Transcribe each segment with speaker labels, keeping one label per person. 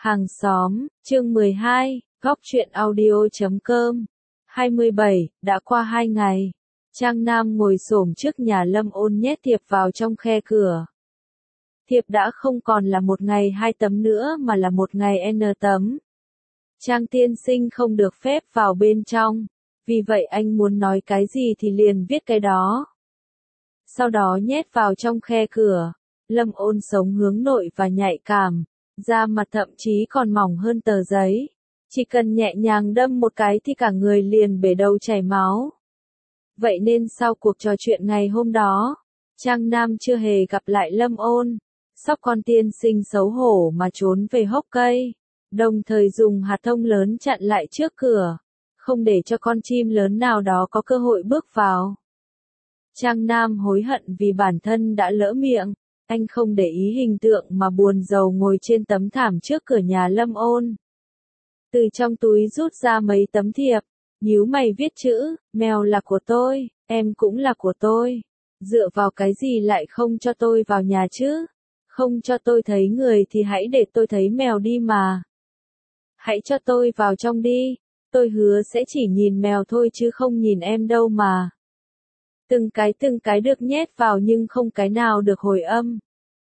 Speaker 1: Hàng xóm, chương 12, góc truyện audio.com. 27, đã qua 2 ngày. Trang Nam ngồi xổm trước nhà Lâm Ôn nhét thiệp vào trong khe cửa. Thiệp đã không còn là một ngày 2 tấm nữa mà là một ngày N tấm. Trang tiên sinh không được phép vào bên trong, vì vậy anh muốn nói cái gì thì liền viết cái đó. Sau đó nhét vào trong khe cửa. Lâm Ôn sống hướng nội và nhạy cảm, da mặt thậm chí còn mỏng hơn tờ giấy. Chỉ cần nhẹ nhàng đâm một cái thì cả người liền bể đầu chảy máu. Vậy nên sau cuộc trò chuyện ngày hôm đó, Trang Nam chưa hề gặp lại Lâm Ôn. Sóc con tiên sinh xấu hổ mà trốn về hốc cây, đồng thời dùng hạt thông lớn chặn lại trước cửa, không để cho con chim lớn nào đó có cơ hội bước vào. Trang Nam hối hận vì bản thân đã lỡ miệng. Anh không để ý hình tượng mà buồn rầu ngồi trên tấm thảm trước cửa nhà Lâm Ôn. Từ trong túi rút ra mấy tấm thiệp, nhíu mày viết chữ, mèo là của tôi, em cũng là của tôi. Dựa vào cái gì lại không cho tôi vào nhà chứ? Không cho tôi thấy người thì hãy để tôi thấy mèo đi mà. Hãy cho tôi vào trong đi, tôi hứa sẽ chỉ nhìn mèo thôi chứ không nhìn em đâu mà. Từng cái được nhét vào nhưng không cái nào được hồi âm.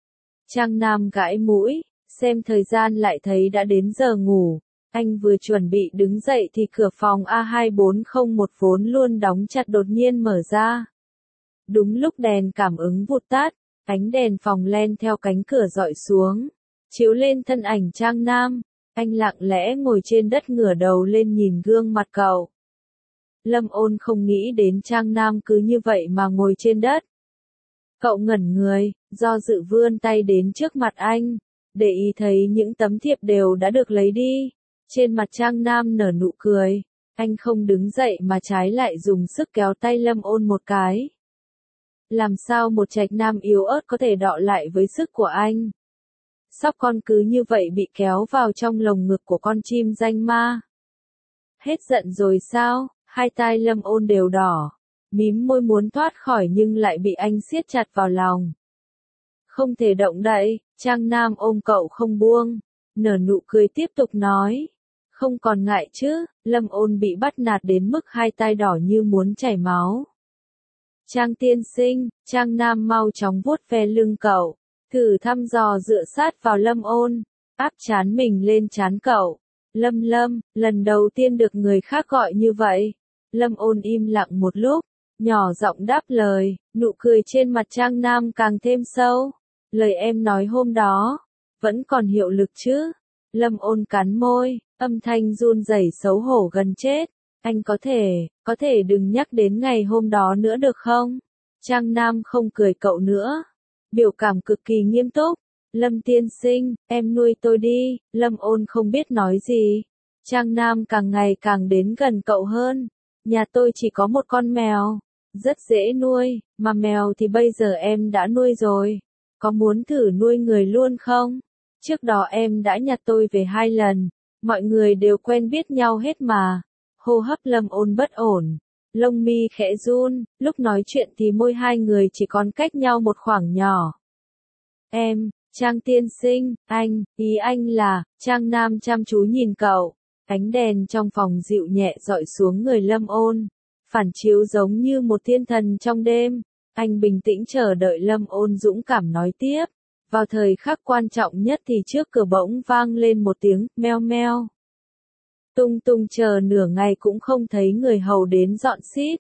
Speaker 1: Trang Nam gãi mũi, xem thời gian lại thấy đã đến giờ ngủ. Anh vừa chuẩn bị đứng dậy thì cửa phòng A24014 vốn luôn đóng chặt đột nhiên mở ra. Đúng lúc đèn cảm ứng vụt tắt, ánh đèn phòng len theo cánh cửa dọi xuống, chiếu lên thân ảnh Trang Nam. Anh lặng lẽ ngồi trên đất ngửa đầu lên nhìn gương mặt cậu. Lâm Ôn không nghĩ đến Trang Nam cứ như vậy mà ngồi trên đất. Cậu ngẩn người, do dự vươn tay đến trước mặt anh, để ý thấy những tấm thiệp đều đã được lấy đi. Trên mặt Trang Nam nở nụ cười, anh không đứng dậy mà trái lại dùng sức kéo tay Lâm Ôn một cái. Làm sao một trạch nam yếu ớt có thể đọ lại với sức của anh? Sóc con cứ như vậy bị kéo vào trong lồng ngực của con chim danh ma. Hết giận rồi sao? Hai tai Lâm Ôn đều đỏ, mím môi muốn thoát khỏi nhưng lại bị anh siết chặt vào lòng. Không thể động đậy, Trang Nam ôm cậu không buông, nở nụ cười tiếp tục nói. Không còn ngại chứ? Lâm Ôn bị bắt nạt đến mức hai tai đỏ như muốn chảy máu. Trang tiên sinh, Trang Nam mau chóng vuốt ve lưng cậu, thử thăm dò dựa sát vào Lâm Ôn, áp trán mình lên trán cậu. Lâm, lần đầu tiên được người khác gọi như vậy. Lâm Ôn im lặng một lúc, nhỏ giọng đáp lời, nụ cười trên mặt Trang Nam càng thêm sâu. Lời em nói hôm đó, vẫn còn hiệu lực chứ? Lâm Ôn cắn môi, âm thanh run rẩy xấu hổ gần chết. Anh có thể đừng nhắc đến ngày hôm đó nữa được không? Trang Nam không cười cậu nữa. Biểu cảm cực kỳ nghiêm túc. Lâm tiên sinh, em nuôi tôi đi. Lâm Ôn không biết nói gì. Trang Nam càng ngày càng đến gần cậu hơn. Nhà tôi chỉ có một con mèo, rất dễ nuôi, mà mèo thì bây giờ em đã nuôi rồi. Có muốn thử nuôi người luôn không? Trước đó em đã nhặt tôi về 2 lần, mọi người đều quen biết nhau hết mà. Hô hấp Lâm Ôn bất ổn, lông mi khẽ run, lúc nói chuyện thì môi hai người chỉ còn cách nhau một khoảng nhỏ. Em, Trang tiên sinh, ý anh là, Trang Nam chăm chú nhìn cậu. Ánh đèn trong phòng dịu nhẹ dọi xuống người Lâm Ôn, phản chiếu giống như một thiên thần trong đêm. Anh bình tĩnh chờ đợi Lâm Ôn dũng cảm nói tiếp. Vào thời khắc quan trọng nhất thì trước cửa bỗng vang lên một tiếng meo meo. Tung tung chờ nửa ngày cũng không thấy người hầu đến dọn xít.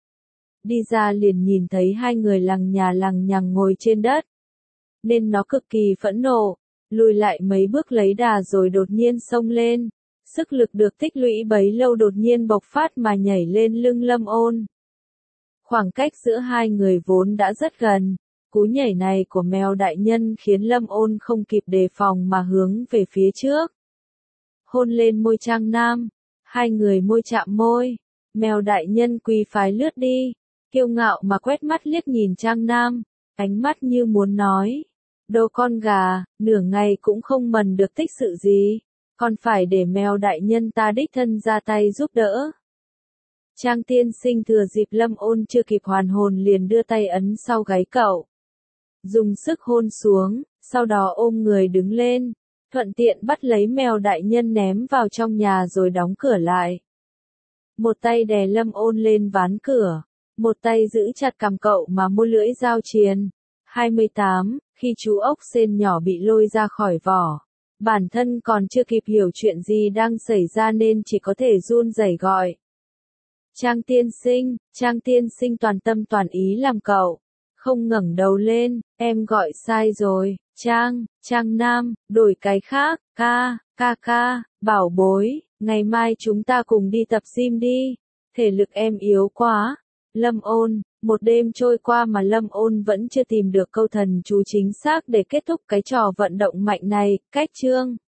Speaker 1: Đi ra liền nhìn thấy hai người lằng nhằng ngồi trên đất. Nên nó cực kỳ phẫn nộ, lùi lại mấy bước lấy đà rồi đột nhiên xông lên. Sức lực được tích lũy bấy lâu đột nhiên bộc phát mà nhảy lên lưng Lâm Ôn. Khoảng cách giữa hai người vốn đã rất gần. Cú nhảy này của mèo đại nhân khiến Lâm Ôn không kịp đề phòng mà hướng về phía trước. Hôn lên môi Trang Nam. Hai người môi chạm môi. Mèo đại nhân quỳ phái lướt đi. Kiêu ngạo mà quét mắt liếc nhìn Trang Nam. Ánh mắt như muốn nói. Đồ con gà, nửa ngày cũng không mần được tích sự gì. Còn phải để mèo đại nhân ta đích thân ra tay giúp đỡ. Trang tiên sinh thừa dịp Lâm Ôn chưa kịp hoàn hồn liền đưa tay ấn sau gáy cậu. Dùng sức hôn xuống, sau đó ôm người đứng lên. thuận tiện bắt lấy mèo đại nhân ném vào trong nhà rồi đóng cửa lại. Một tay đè Lâm Ôn lên ván cửa, một tay giữ chặt cằm cậu mà mua lưỡi dao triền. 28, khi chú ốc sên nhỏ bị lôi ra khỏi vỏ, bản thân còn chưa kịp hiểu chuyện gì đang xảy ra nên chỉ có thể run rẩy gọi. Trang tiên sinh toàn tâm toàn ý làm cậu. Không ngẩng đầu lên, em gọi sai rồi, Trang Nam, đổi cái khác, ca, bảo bối, ngày mai chúng ta cùng đi tập gym đi, thể lực em yếu quá. Lâm Ôn, một đêm trôi qua mà Lâm Ôn vẫn chưa tìm được câu thần chú chính xác để kết thúc cái trò vận động mạnh này, cách chương.